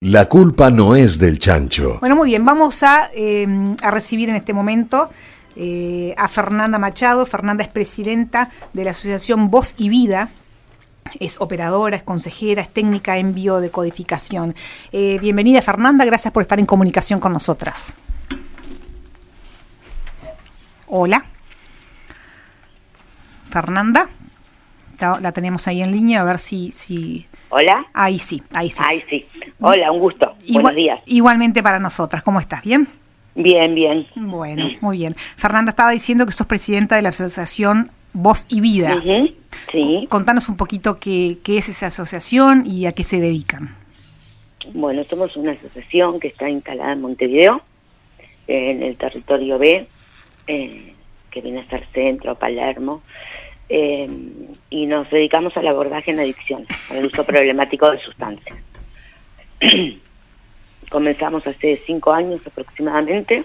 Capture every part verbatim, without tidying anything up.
La culpa no es del chancho. Bueno, muy bien, vamos a, eh, a recibir en este momento eh, a Fernanda Machado. Fernanda es presidenta de la asociación Voz y Vida, es operadora, es consejera, es técnica en biodecodificación. Eh, bienvenida Fernanda, gracias por estar en comunicación con nosotras. Hola. Fernanda, la, la tenemos ahí en línea, a ver si... si... ¿Hola? Ahí sí, ahí sí. Ahí sí. Hola, un gusto. Igual, Buenos días. Igualmente para nosotras. ¿Cómo estás? ¿Bien? Bien, bien. Bueno, muy bien. Fernanda, estaba diciendo que sos presidenta de la asociación Voz y Vida. Uh-huh. Sí. Contanos un poquito qué, qué es esa asociación y a qué se dedican. Bueno, somos una asociación que está instalada en Montevideo, en el territorio B, eh, que viene a ser centro, Palermo, eh, y nos dedicamos al abordaje en adicciones, al uso problemático de sustancias. Comenzamos hace cinco años aproximadamente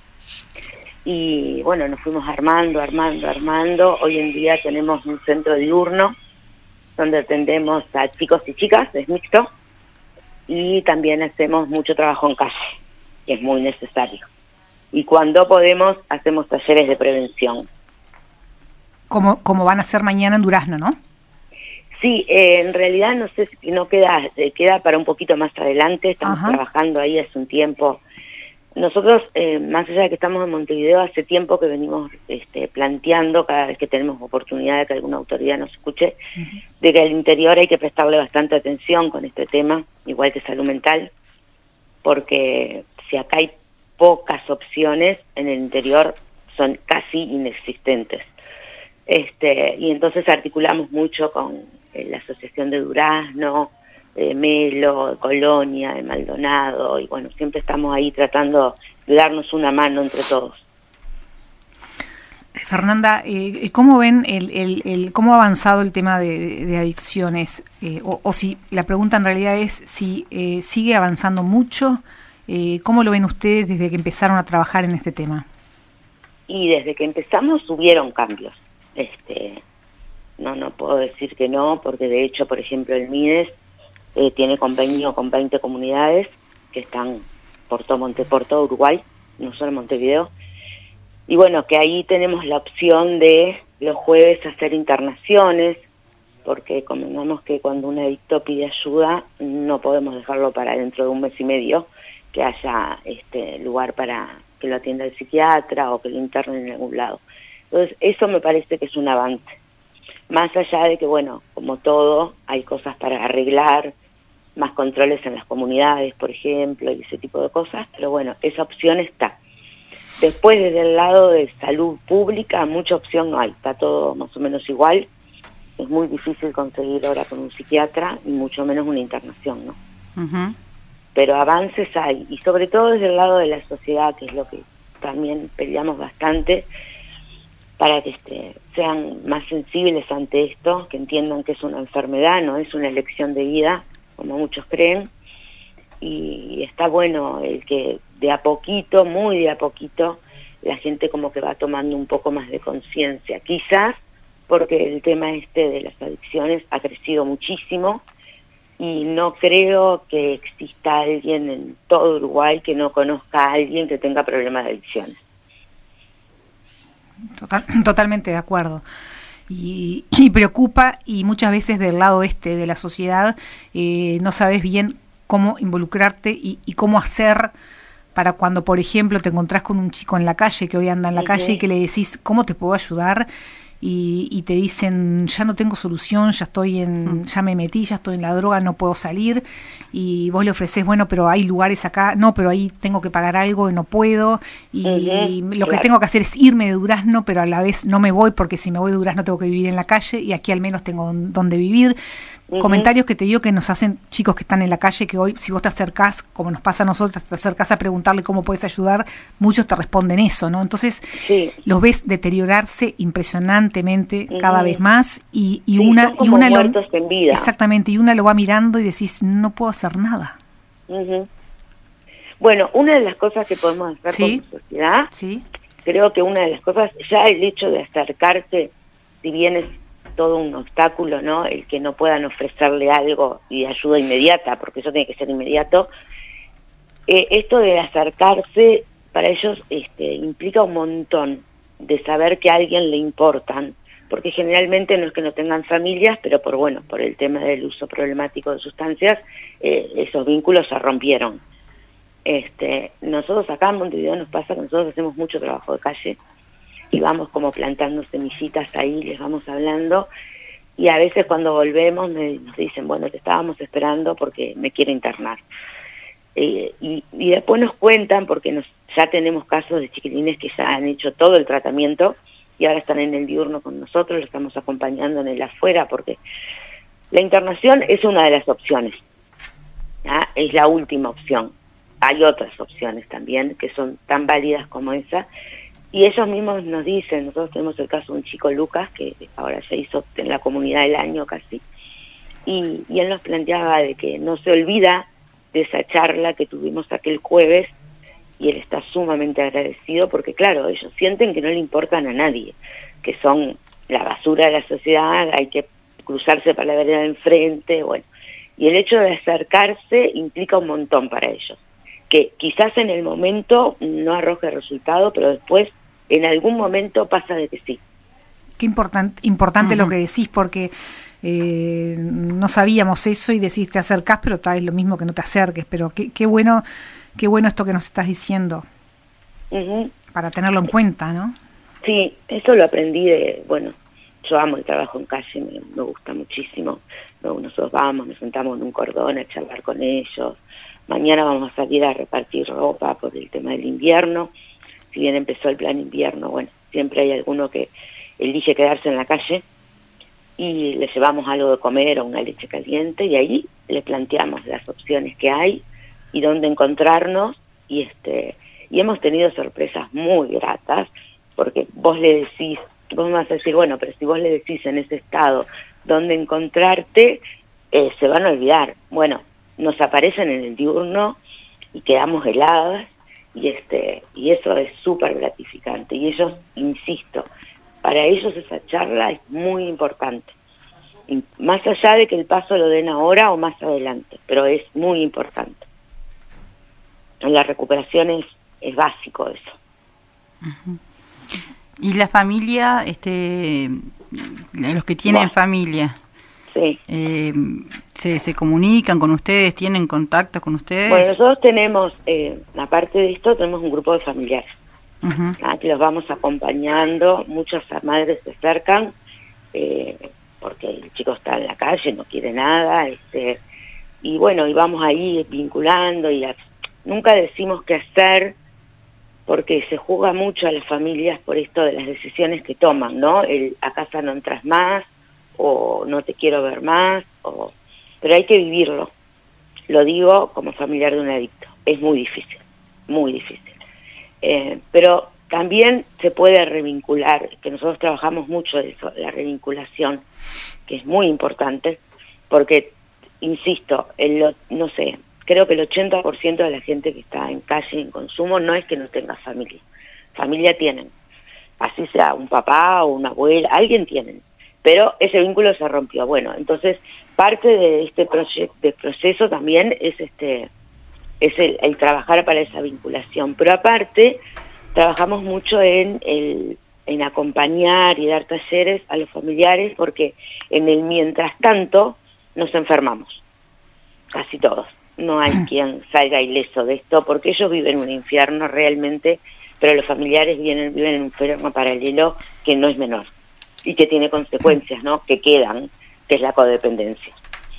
y bueno, nos fuimos armando, armando, armando. Hoy en día tenemos un centro diurno donde atendemos a chicos y chicas, es mixto, y también hacemos mucho trabajo en calle, que es muy necesario. Y cuando podemos, hacemos talleres de prevención. Como, como van a ser mañana en Durazno, ¿no? Sí, eh, en realidad no sé si no queda, eh, queda para un poquito más adelante, estamos Ajá. trabajando ahí hace un tiempo. Nosotros, eh, más allá de que estamos en Montevideo, hace tiempo que venimos este, planteando, cada vez que tenemos oportunidad de que alguna autoridad nos escuche, uh-huh. de que al interior hay que prestarle bastante atención con este tema, igual que salud mental, porque si acá hay pocas opciones, en el interior son casi inexistentes. Este, y entonces articulamos mucho con eh, la Asociación de Durazno, de Melo, de Colonia, de Maldonado, y bueno, siempre estamos ahí tratando de darnos una mano entre todos. Fernanda, eh, ¿cómo ven el, el, el cómo ha avanzado el tema de, de adicciones? Eh, o, o si la pregunta en realidad es si eh, sigue avanzando mucho, eh, ¿cómo lo ven ustedes desde que empezaron a trabajar en este tema? Y desde que empezamos hubieron cambios. Este, no, no puedo decir que no, porque de hecho, por ejemplo, el MIDES eh, tiene convenio con veinte comunidades que están por todo, Monte, por todo Uruguay, no solo Montevideo. Y bueno, que ahí tenemos la opción de los jueves hacer internaciones, porque convengamos que cuando un adicto pide ayuda, no podemos dejarlo para dentro de un mes y medio, que haya este lugar para que lo atienda el psiquiatra o que lo internen en algún lado. Entonces, eso me parece que es un avance. Más allá de que, bueno, como todo, hay cosas para arreglar, más controles en las comunidades, por ejemplo, y ese tipo de cosas, pero bueno, esa opción está. Después, desde el lado de salud pública, mucha opción no hay, está todo más o menos igual. Es muy difícil conseguir ahora con un psiquiatra, y mucho menos una internación, ¿no? Uh-huh. Pero avances hay, y sobre todo desde el lado de la sociedad, que es lo que también peleamos bastante, para que este, sean más sensibles ante esto, que entiendan que es una enfermedad, no es una elección de vida, como muchos creen, y está bueno el que de a poquito, muy de a poquito, la gente como que va tomando un poco más de conciencia, quizás porque el tema este de las adicciones ha crecido muchísimo, y no creo que exista alguien en todo Uruguay que no conozca a alguien que tenga problemas de adicciones. Total, totalmente de acuerdo. Y, y preocupa, y muchas veces del lado este de la sociedad eh, no sabes bien cómo involucrarte y, y cómo hacer para cuando, por ejemplo, te encontrás con un chico en la calle, que hoy anda en la uh-huh. calle, y que le decís, ¿cómo te puedo ayudar? Y, y te dicen, ya no tengo solución, ya estoy en, uh-huh. ya me metí, ya estoy en la droga, no puedo salir. Y vos le ofrecés, bueno, pero hay lugares acá, no, pero ahí tengo que pagar algo y no puedo. Y uh-huh. lo claro. que tengo que hacer es irme de Durazno, pero a la vez no me voy, porque si me voy de Durazno tengo que vivir en la calle, y aquí al menos tengo donde vivir. Uh-huh. Comentarios que te digo que nos hacen chicos que están en la calle, que hoy, si vos te acercás, como nos pasa a nosotros, te acercás a preguntarle cómo puedes ayudar, muchos te responden eso, ¿no? Entonces, sí. los ves deteriorarse impresionantemente uh-huh. cada vez más, y, y sí, una... son como y una muertos lo, en vida. Exactamente, y una lo va mirando y decís, no puedo hacer nada. Uh-huh. Bueno, una de las cosas que podemos hacer ¿Sí? como sociedad, ¿Sí? creo que una de las cosas, ya el hecho de acercarse, si bien es todo un obstáculo, ¿no? El que no puedan ofrecerle algo y ayuda inmediata, porque eso tiene que ser inmediato, eh, esto de acercarse, para ellos este, implica un montón de saber que a alguien le importan, porque generalmente no es que no tengan familias, pero por bueno, por el tema del uso problemático de sustancias, eh, esos vínculos se rompieron. Este, nosotros acá en Montevideo nos pasa que nosotros hacemos mucho trabajo de calle y vamos como plantando semillitas ahí, les vamos hablando, y a veces cuando volvemos me, nos dicen, bueno, te estábamos esperando porque me quiero internar. Eh, y, y después nos cuentan, porque nos, ya tenemos casos de chiquilines que ya han hecho todo el tratamiento y ahora están en el diurno con nosotros, lo estamos acompañando en el afuera, porque la internación es una de las opciones, ¿ya? Es la última opción. Hay otras opciones también que son tan válidas como esa, y ellos mismos nos dicen, nosotros tenemos el caso de un chico, Lucas, que ahora ya hizo en la comunidad del año casi, y, y él nos planteaba de que no se olvida de esa charla que tuvimos aquel jueves, y él está sumamente agradecido porque, claro, ellos sienten que no le importan a nadie, que son la basura de la sociedad, hay que cruzarse para la vereda de enfrente, bueno, y el hecho de acercarse implica un montón para ellos, que quizás en el momento no arroje resultado, pero después en algún momento pasa de que sí. Qué important, importante Uh-huh. lo que decís, porque eh, no sabíamos eso y decís te acercás, pero tal vez lo mismo que no te acerques, pero qué, qué bueno, qué bueno esto que nos estás diciendo, Uh-huh. para tenerlo en cuenta, ¿no? Sí, eso lo aprendí de, bueno, yo amo el trabajo en calle, me, me gusta muchísimo. No, nosotros vamos, nos sentamos en un cordón a charlar con ellos. Mañana vamos a salir a repartir ropa por el tema del invierno. Si bien empezó el plan invierno, bueno, siempre hay alguno que elige quedarse en la calle y le llevamos algo de comer o una leche caliente y ahí le planteamos las opciones que hay y dónde encontrarnos y este y hemos tenido sorpresas muy gratas, porque vos le decís, vos me vas a decir, bueno, pero si vos le decís en ese estado dónde encontrarte, eh, se van a olvidar. Bueno, nos aparecen en el diurno y quedamos heladas, y este y eso es súper gratificante. Y ellos, insisto, para ellos esa charla es muy importante. Y más allá de que el paso lo den ahora o más adelante, pero es muy importante. En la recuperación es, es básico eso. Uh-huh. Y la familia, este, los que tienen bueno, familia, sí. eh, se, se comunican con ustedes, tienen contacto con ustedes. Bueno, nosotros tenemos, eh, aparte de esto, tenemos un grupo de familiares, uh-huh. ¿ah? Que los vamos acompañando. Muchas madres se acercan eh, porque el chico está en la calle, no quiere nada, este, y bueno, y vamos ahí vinculando y a, nunca decimos qué hacer, porque se juzga mucho a las familias por esto de las decisiones que toman, ¿no? El a casa no entras más, o no te quiero ver más, o pero hay que vivirlo. Lo digo como familiar de un adicto. Es muy difícil, muy difícil. Eh, pero también se puede revincular, que nosotros trabajamos mucho de eso, la revinculación, que es muy importante, porque, insisto, el, no sé, creo que el ochenta por ciento de la gente que está en calle en consumo no es que no tenga familia. Familia tienen, así sea un papá o una abuela, alguien tienen, pero ese vínculo se rompió. Bueno, entonces parte de este proye- de proceso también es este es el, el trabajar para esa vinculación, pero aparte trabajamos mucho en el en acompañar y dar talleres a los familiares, porque en el mientras tanto nos enfermamos, casi todos. No hay quien salga ileso de esto, porque ellos viven un infierno realmente, pero los familiares viven, viven en un infierno paralelo que no es menor y que tiene consecuencias, ¿no? Que quedan, que es la codependencia.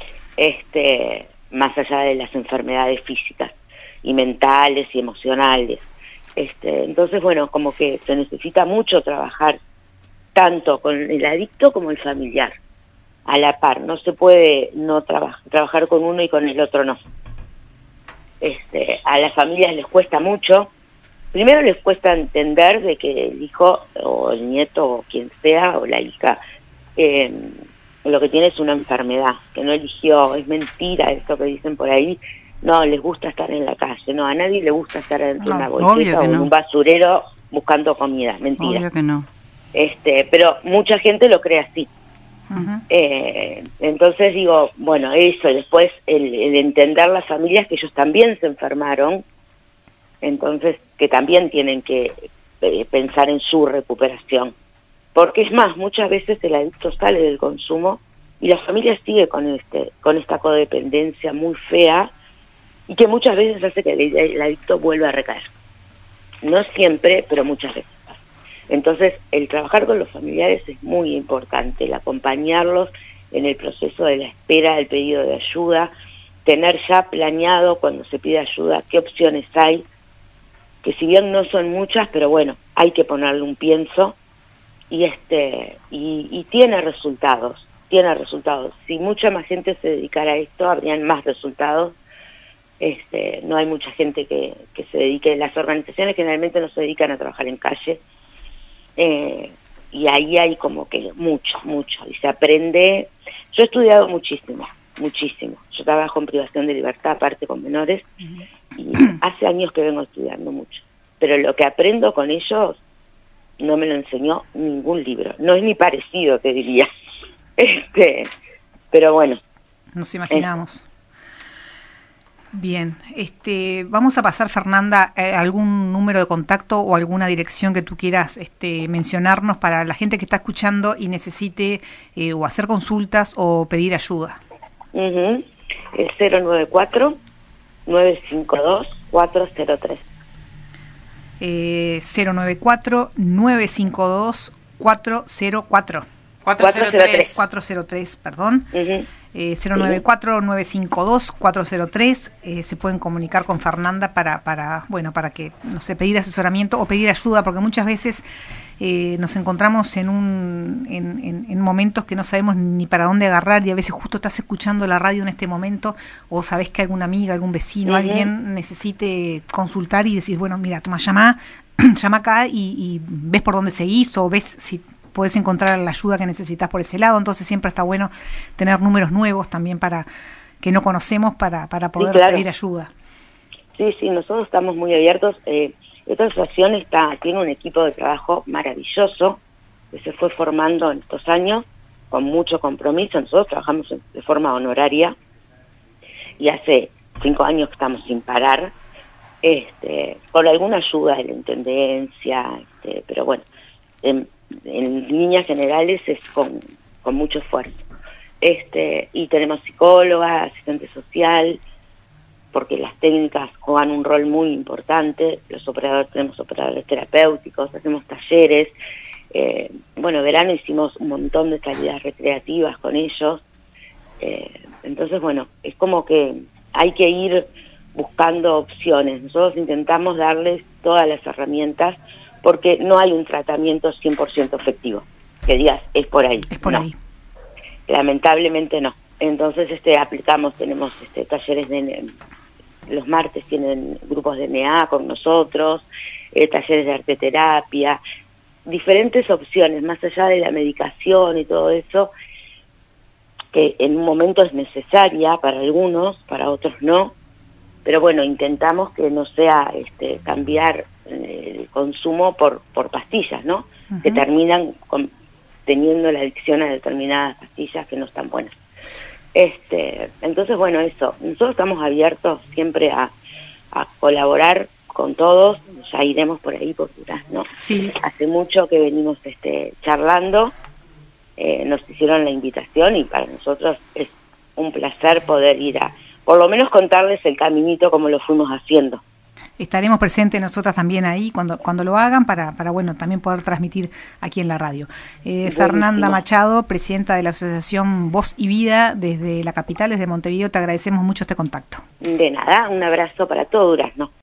Este, más allá de las enfermedades físicas y mentales y emocionales. Este, entonces, bueno, como que se necesita mucho trabajar tanto con el adicto como el familiar, a la par. No se puede no traba- trabajar con uno y con el otro no. Este, a las familias les cuesta mucho. Primero les cuesta entender de que el hijo o el nieto o quien sea o la hija eh, lo que tiene es una enfermedad, que no eligió. Es mentira esto que dicen por ahí. No, les gusta estar en la calle. No, a nadie le gusta estar dentro No, de una bolseta o en no. un basurero buscando comida. Mentira. Obvio que no. Este, pero mucha gente lo cree así. Uh-huh. Eh, entonces digo, bueno, eso, después el, el entender las familias que ellos también se enfermaron Entonces, que también tienen que eh, pensar en su recuperación. Porque es más, muchas veces el adicto sale del consumo y la familia sigue con este con esta codependencia muy fea y que muchas veces hace que el, el adicto vuelva a recaer. No siempre, pero muchas veces. Entonces, el trabajar con los familiares es muy importante, el acompañarlos en el proceso de la espera del pedido de ayuda, tener ya planeado cuando se pide ayuda qué opciones hay, que si bien no son muchas, pero bueno, hay que ponerle un pienso y este y, y tiene resultados, tiene resultados. Si mucha más gente se dedicara a esto, habrían más resultados. Este, no hay mucha gente que, que se dedique, las organizaciones generalmente no se dedican a trabajar en calle, eh, y ahí hay como que mucho, mucho, y se aprende. Yo he estudiado muchísimo, muchísimo, yo trabajo en privación de libertad, aparte con menores, y hace años que vengo estudiando mucho, pero lo que aprendo con ellos no me lo enseñó ningún libro, no es ni parecido, te diría, este, pero bueno. Nos imaginamos. Bien, este, vamos a pasar, Fernanda, eh, algún número de contacto o alguna dirección que tú quieras este, mencionarnos para la gente que está escuchando y necesite eh, o hacer consultas o pedir ayuda. Uh-huh. Es cero nueve cuatro, nueve cinco dos, cuatro cero tres. Eh, cero nueve cuatro, nueve cinco dos, cuatro cero cuatro. cuatro cero tres. cuatro cero tres, perdón. Uh-huh. Eh, cero nueve cuatro, nueve cinco dos, cuatro cero tres. Eh, se pueden comunicar con Fernanda para, para, bueno, para que, no sé, pedir asesoramiento o pedir ayuda, porque muchas veces eh, nos encontramos en, un, en, en, en momentos que no sabemos ni para dónde agarrar, y a veces justo estás escuchando la radio en este momento o sabés que alguna amiga, algún vecino, uh-huh, alguien necesite consultar y decir, bueno, mira, toma, llama, llama acá y, y ves por dónde seguís o ves si puedes encontrar la ayuda que necesitas por ese lado. Entonces siempre está bueno tener números nuevos también para que no conocemos para, para poder sí, claro, pedir ayuda. Sí, sí, nosotros estamos muy abiertos. Eh, esta asociación está, tiene un equipo de trabajo maravilloso que se fue formando en estos años con mucho compromiso. Nosotros trabajamos de forma honoraria y hace cinco años que estamos sin parar, este, por alguna ayuda de la intendencia, este, pero bueno, en, en líneas generales es con, con mucho esfuerzo. Este, y tenemos psicóloga, asistente social, porque las técnicas juegan un rol muy importante. Los operadores, tenemos operadores terapéuticos, hacemos talleres. Eh, bueno, verano hicimos un montón de salidas recreativas con ellos. Eh, entonces, bueno, es como que hay que ir buscando opciones. Nosotros intentamos darles todas las herramientas porque no hay un tratamiento cien por ciento efectivo. Que digas, es por ahí. Es por no. ahí. Lamentablemente no. Entonces este aplicamos, tenemos este talleres de, los martes tienen grupos de N A con nosotros, eh, talleres de arteterapia, diferentes opciones, más allá de la medicación y todo eso, que en un momento es necesaria para algunos, para otros no, pero bueno, intentamos que no sea este cambiar eh, el consumo por, por pastillas, ¿no? Uh-huh. Que terminan con, teniendo la adicción a determinadas pastillas que no están buenas. Este, entonces, bueno, eso, nosotros estamos abiertos siempre a, a colaborar con todos, ya iremos por ahí por Durazno. Sí. Hace mucho que venimos este, charlando, eh, nos hicieron la invitación y para nosotros es un placer poder ir a, por lo menos contarles el caminito como lo fuimos haciendo. Estaremos presentes nosotras también ahí cuando cuando lo hagan para, para bueno, también poder transmitir aquí en la radio. Eh, Fernanda Machado, presidenta de la Asociación Voz y Vida desde la capital, desde Montevideo, te agradecemos mucho este contacto. De nada, un abrazo para todo Durazno.